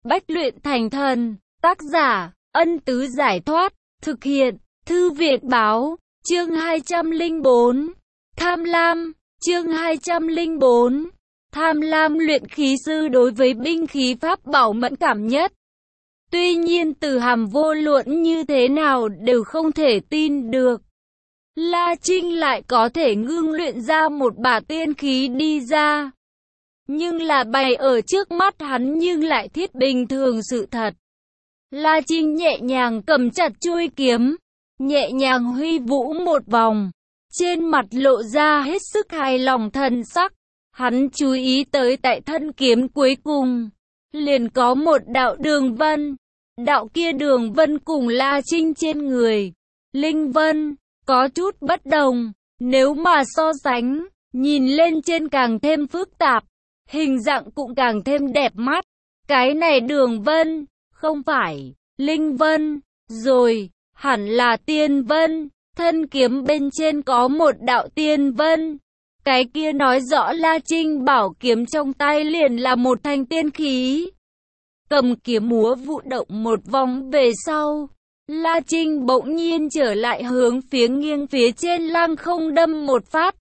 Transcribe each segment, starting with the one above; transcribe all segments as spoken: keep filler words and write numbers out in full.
Bách luyện thành thần. Tác giả, Ân Tứ Giải Thoát. Thực hiện, Thư Viện Báo. Chương hai trăm lẻ bốn. Tham lam. Chương hai trăm lẻ bốn. Tham lam. Luyện khí sư đối với binh khí pháp bảo mẫn cảm nhất. Tuy nhiên từ Hàm vô luận như thế nào đều không thể tin được. La Trinh lại có thể ngưng luyện ra một bả tiên khí đi ra. Nhưng là bày ở trước mắt hắn nhưng lại thiết bình thường sự thật. La Trinh nhẹ nhàng cầm chặt chuôi kiếm, nhẹ nhàng huy vũ một vòng. Trên mặt lộ ra hết sức hài lòng thần sắc. Hắn chú ý tới tại thân kiếm cuối cùng, liền có một đạo đường vân. Đạo kia đường vân cùng La Trinh trên người, linh vân, có chút bất đồng. Nếu mà so sánh, nhìn lên trên càng thêm phức tạp, hình dạng cũng càng thêm đẹp mắt. Cái này đường vân, không phải linh vân, rồi, hẳn là tiên vân. Thân kiếm bên trên có một đạo tiên vân. Cái kia nói rõ La Trinh bảo kiếm trong tay liền là một thanh tiên khí. Cầm kiếm múa vụ động một vòng về sau, La Trinh bỗng nhiên trở lại hướng phía nghiêng phía trên lăng không đâm một phát.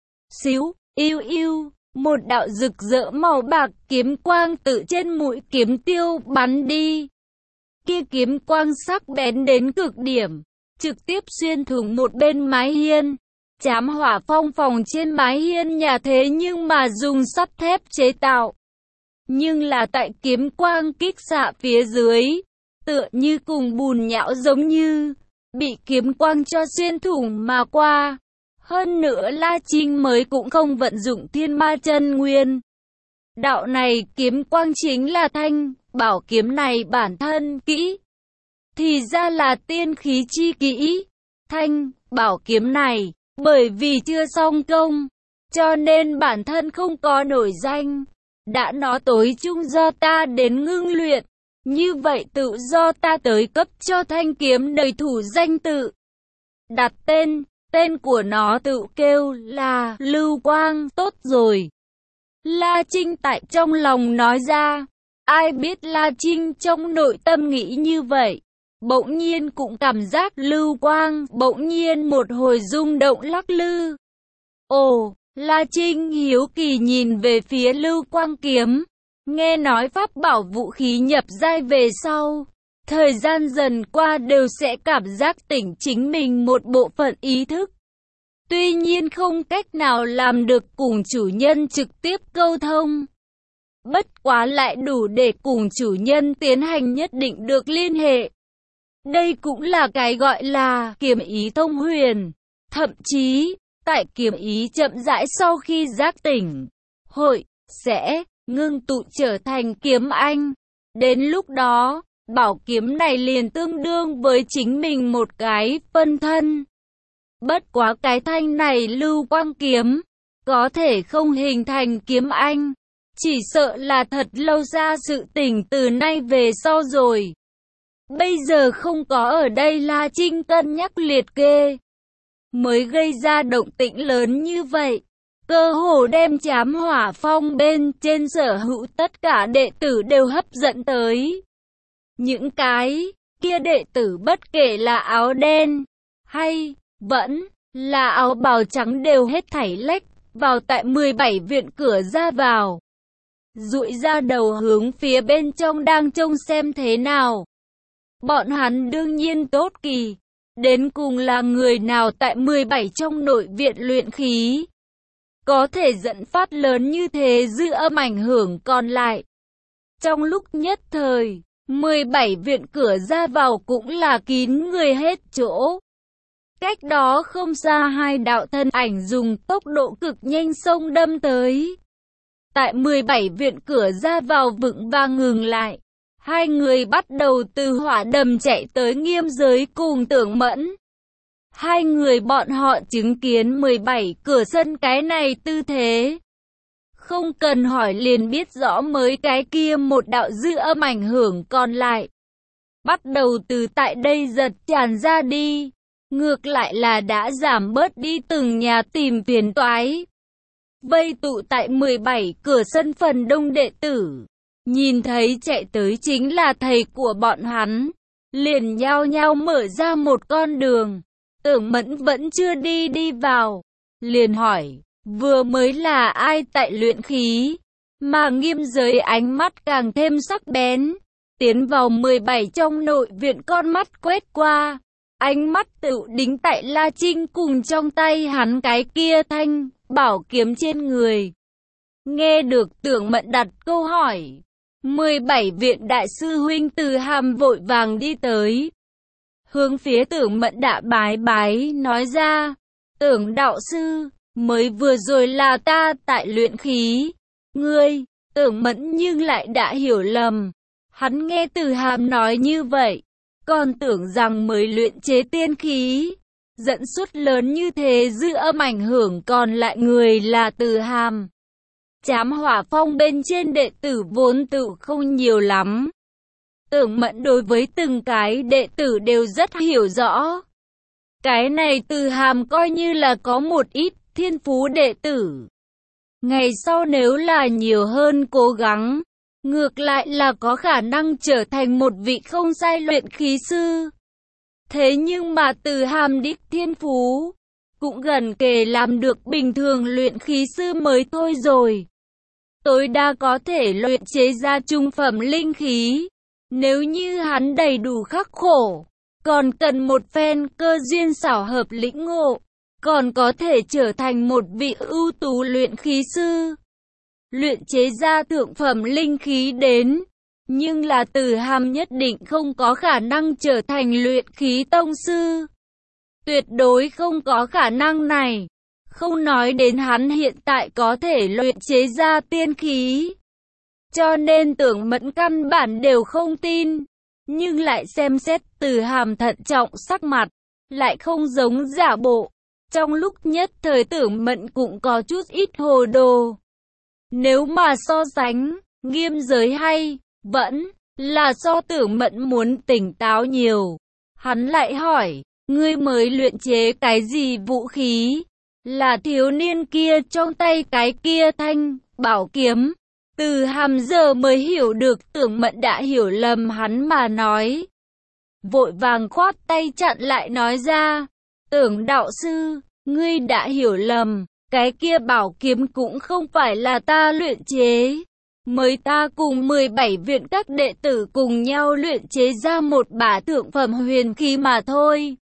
Xíu, yêu yêu, một đạo rực rỡ màu bạc kiếm quang tự trên mũi kiếm tiêu bắn đi. Kia kiếm quang sắc bén đến cực điểm, trực tiếp xuyên thủng một bên mái hiên. Chám hỏa phong phòng trên mái hiên nhà thế nhưng mà dùng sắt thép chế tạo. Nhưng là tại kiếm quang kích xạ phía dưới, tựa như cùng bùn nhão giống như, bị kiếm quang cho xuyên thủng mà qua. Hơn nữa La Trinh mới cũng không vận dụng thiên ma chân nguyên. Đạo này kiếm quang chính là thanh, bảo kiếm này bản thân kỹ. Thì ra là tiên khí chi kỹ. Thanh, bảo kiếm này, bởi vì chưa xong công, cho nên bản thân không có nổi danh. Đã nó tối chung do ta đến ngưng luyện, như vậy tự do ta tới cấp cho thanh kiếm đầy thủ danh tự. Đặt tên, tên của nó tự kêu là Lưu Quang, tốt rồi. La Trinh tại trong lòng nói ra. Ai biết La Trinh trong nội tâm nghĩ như vậy. Bỗng nhiên cũng cảm giác Lưu Quang, bỗng nhiên một hồi rung động lắc lư. Ồ! La Trinh hiếu kỳ nhìn về phía Lưu Quang kiếm. Nghe nói pháp bảo vũ khí nhập giai về sau, thời gian dần qua đều sẽ cảm giác tỉnh chính mình một bộ phận ý thức. Tuy nhiên không cách nào làm được cùng chủ nhân trực tiếp câu thông. Bất quá lại đủ để cùng chủ nhân tiến hành nhất định được liên hệ. Đây cũng là cái gọi là kiếm ý thông huyền. Thậm chí, tại kiếm ý chậm rãi sau khi giác tỉnh, hội, sẽ, ngưng tụ trở thành kiếm anh. Đến lúc đó, bảo kiếm này liền tương đương với chính mình một cái phân thân. Bất quá cái thanh này Lưu Quang kiếm, có thể không hình thành kiếm anh. Chỉ sợ là thật lâu ra sự tỉnh từ nay về sau rồi. Bây giờ không có ở đây La Trinh cân nhắc liệt kê, mới gây ra động tĩnh lớn như vậy. Cơ hồ đem chám hỏa phong bên trên sở hữu tất cả đệ tử đều hấp dẫn tới. Những cái kia đệ tử bất kể là áo đen, hay vẫn là áo bào trắng đều hết thảy lách vào tại mười bảy viện cửa ra vào. Dụi ra đầu hướng phía bên trong đang trông xem thế nào. Bọn hắn đương nhiên tốt kỳ. Đến cùng là người nào tại mười bảy trong nội viện luyện khí, có thể dẫn phát lớn như thế dư âm ảnh hưởng còn lại. Trong lúc nhất thời, mười bảy viện cửa ra vào cũng là kín người hết chỗ. Cách đó không xa hai đạo thân ảnh dùng tốc độ cực nhanh xông đâm tới. Tại mười bảy viện cửa ra vào vững vàng ngừng lại. Hai người bắt đầu từ hỏa đầm chạy tới Nghiêm Giới cùng Tưởng Mẫn. Hai người bọn họ chứng kiến mười bảy cửa sân cái này tư thế. Không cần hỏi liền biết rõ mới cái kia một đạo dư âm ảnh hưởng còn lại. Bắt đầu từ tại đây giật tràn ra đi. Ngược lại là đã giảm bớt đi từng nhà tìm phiền toái. Vây tụ tại mười bảy cửa sân phần đông đệ tử. nhìn thấy chạy tới chính là thầy của bọn hắn, liền nhao nhao mở ra một con đường. Tưởng Mẫn vẫn chưa đi đi vào, liền hỏi, vừa mới là ai tại luyện khí? Mà Nghiêm Giới ánh mắt càng thêm sắc bén, tiến vào mười bảy trong nội viện, con mắt quét qua, ánh mắt tự đính tại La Trinh cùng trong tay hắn cái kia thanh bảo kiếm trên người. Nghe được Tưởng Mẫn đặt câu hỏi, mười bảy viện đại sư huynh Từ Hàm vội vàng đi tới, hướng phía Tưởng Mẫn đã bái bái nói ra, Tưởng đạo sư, mới vừa rồi là ta tại luyện khí. Ngươi, Tưởng Mẫn nhưng lại đã hiểu lầm. Hắn nghe Từ Hàm nói như vậy, còn tưởng rằng mới luyện chế tiên khí, dẫn suất lớn như thế dư âm ảnh hưởng còn lại người là Từ Hàm. Chám hỏa phong bên trên đệ tử vốn tự không nhiều lắm. Tưởng Mẫn đối với từng cái đệ tử đều rất hiểu rõ. Cái này Từ Hàm coi như là có một ít thiên phú đệ tử. Ngày sau nếu là nhiều hơn cố gắng, ngược lại là có khả năng trở thành một vị không sai luyện khí sư. Thế nhưng mà Từ Hàm đích thiên phú, cũng gần kề làm được bình thường luyện khí sư mới thôi rồi. Tối đa có thể luyện chế ra trung phẩm linh khí. Nếu như hắn đầy đủ khắc khổ, còn cần một phen cơ duyên xảo hợp lĩnh ngộ, còn có thể trở thành một vị ưu tú luyện khí sư, luyện chế ra thượng phẩm linh khí đến. Nhưng là Từ Hàm nhất định không có khả năng trở thành luyện khí tông sư. Tuyệt đối không có khả năng này. Không nói đến hắn hiện tại có thể luyện chế ra tiên khí. Cho nên Tưởng Mẫn căn bản đều không tin. Nhưng lại xem xét Từ Hàm thận trọng sắc mặt, lại không giống giả bộ. Trong lúc nhất thời Tưởng Mẫn cũng có chút ít hồ đồ. Nếu mà so sánh, Nghiêm Giới hay, vẫn là so Tưởng Mẫn muốn tỉnh táo nhiều. Hắn lại hỏi, ngươi mới luyện chế cái gì vũ khí? Là thiếu niên kia trong tay cái kia thanh bảo kiếm. Từ Hàm giờ mới hiểu được Tưởng Mẫn đã hiểu lầm hắn mà nói. Vội vàng khoát tay chặn lại nói ra, Tưởng đạo sư, ngươi đã hiểu lầm, cái kia bảo kiếm cũng không phải là ta luyện chế. Mới ta cùng mười bảy viện các đệ tử cùng nhau luyện chế ra một bả thượng phẩm huyền khí mà thôi.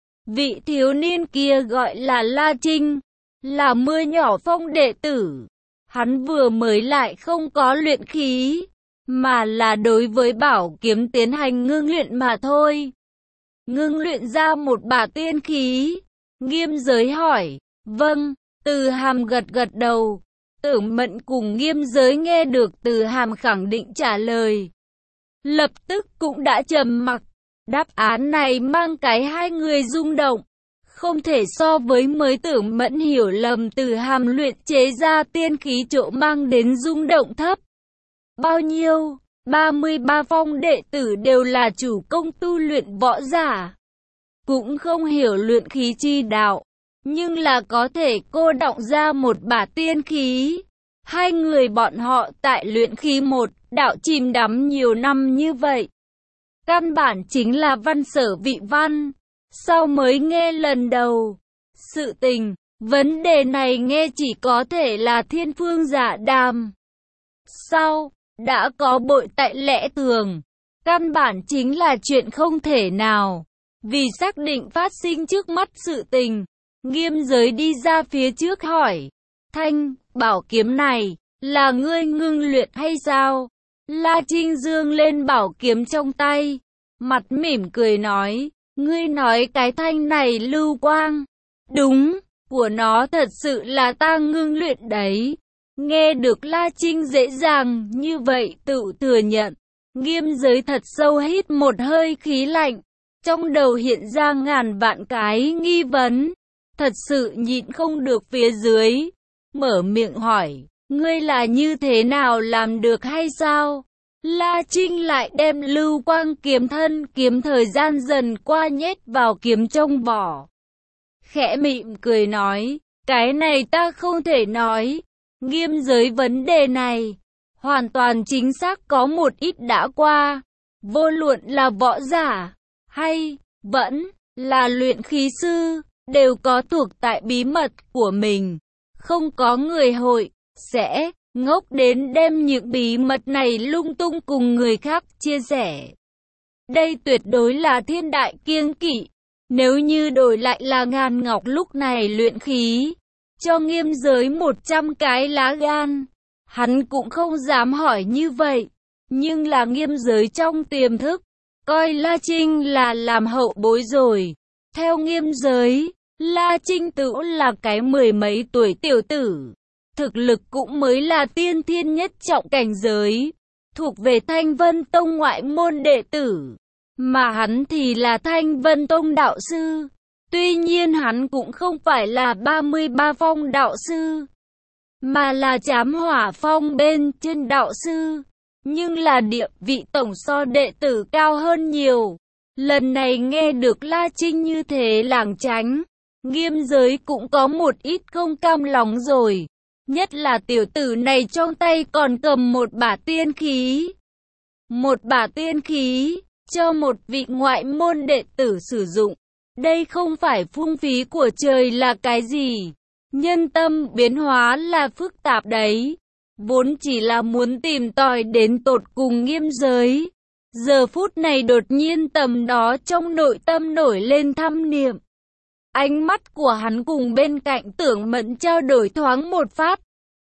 Vị thiếu niên kia gọi là La Trinh, là mưa nhỏ phong đệ tử. Hắn vừa mới lại không có luyện khí, mà là đối với bảo kiếm tiến hành ngưng luyện mà thôi. Ngưng luyện ra một bả tiên khí. Nghiêm Giới hỏi, vâng. Từ Hàm gật gật đầu. Tưởng Mẫn cùng Nghiêm Giới nghe được Từ Hàm khẳng định trả lời, lập tức cũng đã trầm mặc. Đáp án này mang cái hai người rung động. Không thể so với mới Tưởng Mẫn hiểu lầm Từ Hàm luyện chế ra tiên khí chỗ mang đến rung động thấp. Bao nhiêu? ba mươi ba phong đệ tử đều là chủ công tu luyện võ giả. Cũng không hiểu luyện khí chi đạo. Nhưng là có thể cô đọng ra một bả tiên khí. Hai người bọn họ tại luyện khí một đạo chìm đắm nhiều năm như vậy. Căn bản chính là văn sở vị văn. Sao mới nghe lần đầu? Sự tình, vấn đề này nghe chỉ có thể là thiên phương giả đàm. Sao? Đã có bội tại lẽ thường. Căn bản chính là chuyện không thể nào. Vì xác định phát sinh trước mắt sự tình, Nghiêm Giới đi ra phía trước hỏi, thanh bảo kiếm này là ngươi ngưng luyện hay sao? La Trinh dương lên bảo kiếm trong tay, mặt mỉm cười nói, ngươi nói cái thanh này lưu quang, đúng, của nó thật sự là ta ngưng luyện đấy. Nghe được La Trinh dễ dàng như vậy tự thừa nhận, Nghiêm Giới thật sâu hít một hơi khí lạnh, trong đầu hiện ra ngàn vạn cái nghi vấn, thật sự nhịn không được phía dưới, mở miệng hỏi, ngươi là như thế nào làm được hay sao? La Trinh lại đem lưu quang kiếm thân kiếm thời gian dần qua nhét vào kiếm trong vỏ. Khẽ mỉm cười nói, cái này ta không thể nói. Nghiêm Giới vấn đề này, hoàn toàn chính xác có một ít đã qua. Vô luận là võ giả, hay, vẫn, là luyện khí sư, đều có thuộc tại bí mật của mình. Không có người hội, sẽ, ngốc đến đem những bí mật này lung tung cùng người khác chia sẻ. Đây tuyệt đối là thiên đại kiêng kỵ. Nếu như đổi lại là Ngàn Ngọc lúc này luyện khí, cho Nghiêm Giới một trăm cái lá gan, hắn cũng không dám hỏi như vậy. Nhưng là Nghiêm Giới trong tiềm thức, coi La Trinh là làm hậu bối rồi. Theo Nghiêm Giới, La Trinh Tữu là cái mười mấy tuổi tiểu tử. Thực lực cũng mới là tiên thiên nhất trọng cảnh giới, thuộc về Thanh Vân Tông ngoại môn đệ tử. Mà hắn thì là Thanh Vân Tông đạo sư. Tuy nhiên hắn cũng không phải là ba mươi ba phong đạo sư, mà là Trám Hỏa Phong bên trên đạo sư. Nhưng là địa vị tổng so đệ tử cao hơn nhiều. Lần này nghe được La Trinh như thế lảng tránh, Nghiêm Giới cũng có một ít không cam lòng rồi. Nhất là tiểu tử này trong tay còn cầm một bả tiên khí. Một bả tiên khí, cho một vị ngoại môn đệ tử sử dụng. Đây không phải phung phí của trời là cái gì. Nhân tâm biến hóa là phức tạp đấy. Vốn chỉ là muốn tìm tòi đến tột cùng Nghiêm Giới. Giờ phút này đột nhiên tầm đó trong nội tâm nổi lên tham niệm. Ánh mắt của hắn cùng bên cạnh Tưởng Mẫn trao đổi thoáng một phát.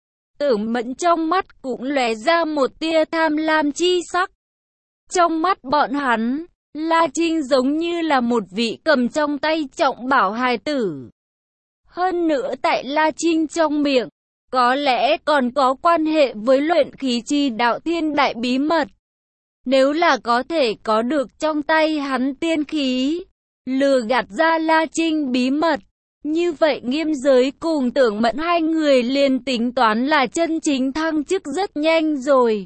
Tưởng Mẫn trong mắt cũng lóe ra một tia tham lam chi sắc. Trong mắt bọn hắn, La Trinh giống như là một vị cầm trong tay trọng bảo hài tử. Hơn nữa tại La Trinh trong miệng, có lẽ còn có quan hệ với luyện khí chi đạo thiên đại bí mật. Nếu là có thể có được trong tay hắn tiên khí, lừa gạt ra La Trinh bí mật, như vậy Nghiêm Giới cùng Tưởng Mẫn hai người liền tính toán là chân chính thăng chức rất nhanh rồi.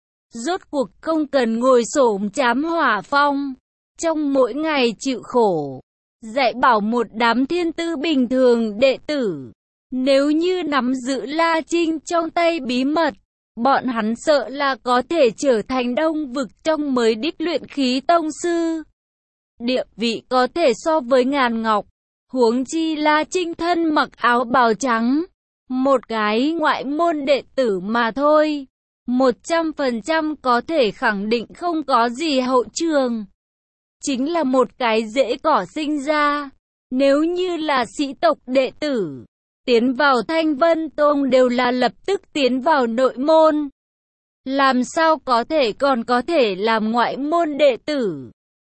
Rốt cuộc không cần ngồi xổm Trám Hỏa Phong, trong mỗi ngày chịu khổ, dạy bảo một đám thiên tư bình thường đệ tử. Nếu như nắm giữ La Trinh trong tay bí mật, bọn hắn sợ là có thể trở thành đông vực trong mới đích luyện khí tông sư. Địa vị có thể so với Ngàn Ngọc, huống chi La Trinh thân mặc áo bào trắng, một cái ngoại môn đệ tử mà thôi. Một trăm phần trăm có thể khẳng định không có gì hậu trường. Chính là một cái rễ cỏ sinh ra. Nếu như là sĩ tộc đệ tử, tiến vào Thanh Vân Tông đều là lập tức tiến vào nội môn. Làm sao có thể còn có thể làm ngoại môn đệ tử.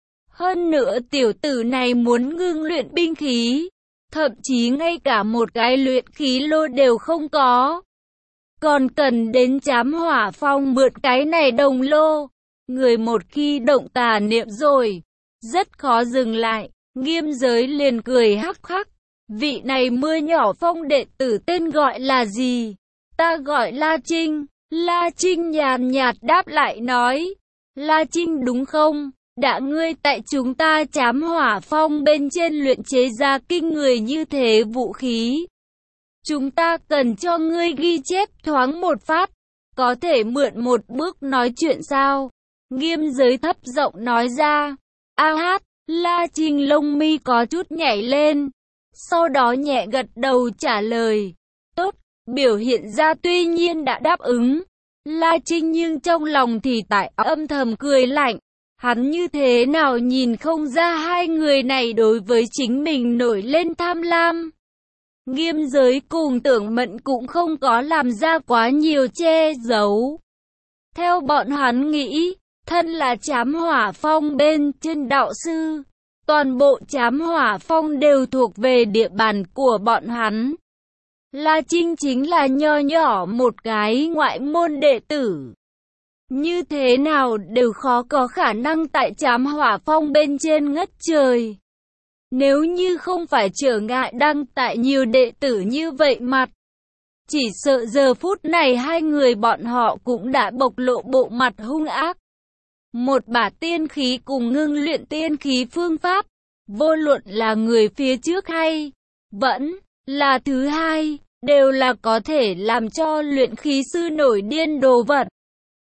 Hơn nữa tiểu tử này muốn ngưng luyện binh khí, thậm chí ngay cả một cái luyện khí lô đều không có. Còn cần đến Trám Hỏa Phong mượn cái này đồng lô. Người một khi động tà niệm rồi, rất khó dừng lại. Nghiêm Giới liền cười hắc hắc. Vị này mưa nhỏ phong đệ tử tên gọi là gì? Ta gọi La Trinh. La Trinh nhàn nhạt đáp lại nói. La Trinh đúng không? Đã ngươi tại chúng ta Trám Hỏa Phong bên trên luyện chế ra kinh người như thế vũ khí. Chúng ta cần cho ngươi ghi chép thoáng một phát. Có thể mượn một bước nói chuyện sao? Nghiêm Giới thấp giọng nói ra. A hát, La Trinh lông mi có chút nhảy lên. Sau đó nhẹ gật đầu trả lời. Tốt, biểu hiện ra tuy nhiên đã đáp ứng. La Trinh nhưng trong lòng thì tại âm thầm cười lạnh. Hắn như thế nào nhìn không ra hai người này đối với chính mình nổi lên tham lam. Nghiêm Giới cùng Tưởng Mẫn cũng không có làm ra quá nhiều che giấu. Theo bọn hắn nghĩ, thân là Trám Hỏa Phong bên trên đạo sư, toàn bộ Trám Hỏa Phong đều thuộc về địa bàn của bọn hắn. La Trinh chính là nho nhỏ một cái ngoại môn đệ tử. Như thế nào đều khó có khả năng tại Trám Hỏa Phong bên trên ngất trời. Nếu như không phải trở ngại đăng tại nhiều đệ tử như vậy mặt, chỉ sợ giờ phút này hai người bọn họ cũng đã bộc lộ bộ mặt hung ác. Một bả tiên khí cùng ngưng luyện tiên khí phương pháp, vô luận là người phía trước hay vẫn là thứ hai, đều là có thể làm cho luyện khí sư nổi điên đồ vật.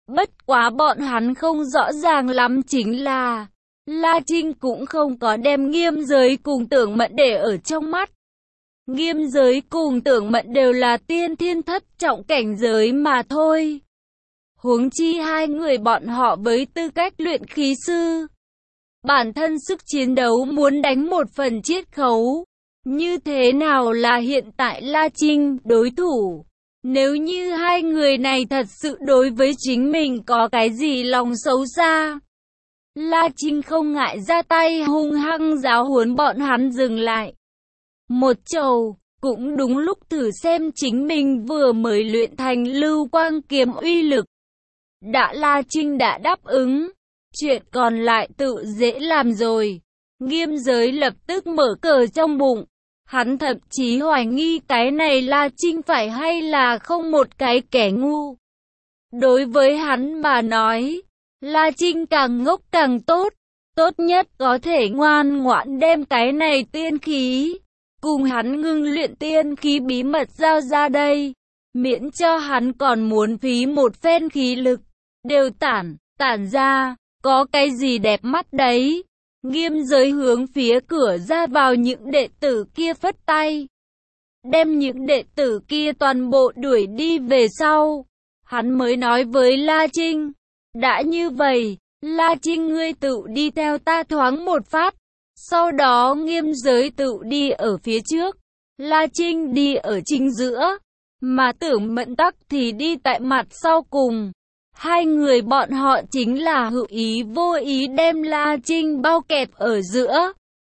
Bất quá bọn hắn không rõ ràng lắm chính là La Trinh cũng không có đem Nghiêm Giới cùng Tưởng Mận để ở trong mắt. Nghiêm Giới cùng Tưởng Mận đều là tiên thiên thất trọng cảnh giới mà thôi. Huống chi hai người bọn họ với tư cách luyện khí sư, bản thân sức chiến đấu muốn đánh một phần chiết khấu. Như thế nào là hiện tại La Trinh đối thủ? Nếu như hai người này thật sự đối với chính mình có cái gì lòng xấu xa, La Trinh không ngại ra tay hung hăng giáo huấn bọn hắn dừng lại. Một chầu, cũng đúng lúc thử xem chính mình vừa mới luyện thành lưu quang kiếm uy lực. Đã La Trinh đã đáp ứng, chuyện còn lại tự dễ làm rồi. Nghiêm Giới lập tức mở cờ trong bụng. Hắn thậm chí hoài nghi cái này La Trinh phải hay là không một cái kẻ ngu. Đối với hắn mà nói, La Trinh càng ngốc càng tốt. Tốt nhất có thể ngoan ngoãn đem cái này tiên khí cùng hắn ngưng luyện tiên khí bí mật giao ra đây. Miễn cho hắn còn muốn phí một phen khí lực. Đều tản, tản ra, có cái gì đẹp mắt đấy. Nghiêm Giới hướng phía cửa ra vào những đệ tử kia phất tay. Đem những đệ tử kia toàn bộ đuổi đi về sau. Hắn mới nói với La Trinh. Đã như vậy, La Trinh ngươi tự đi theo ta thoáng một phát. Sau đó Nghiêm Giới tự đi ở phía trước. La Trinh đi ở chính giữa. Mà Tưởng Mận Tắc thì đi tại mặt sau cùng. Hai người bọn họ chính là hữu ý vô ý đem La Trinh bao kẹp ở giữa.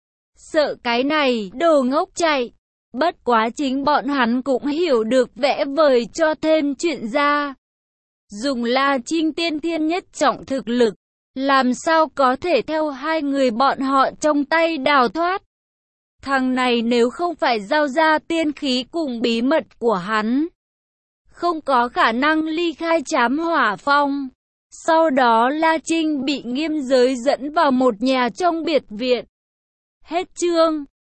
Sợ cái này đồ ngốc chạy. Bất quá chính bọn hắn cũng hiểu được vẽ vời cho thêm chuyện ra. Dùng La Trinh tiên thiên nhất trọng thực lực, làm sao có thể theo hai người bọn họ trong tay đào thoát. Thằng này nếu không phải giao ra tiên khí cùng bí mật của hắn, không có khả năng ly khai Trám Hỏa Phong. Sau đó La Trinh bị Nghiêm Giới dẫn vào một nhà trong biệt viện. Hết chương.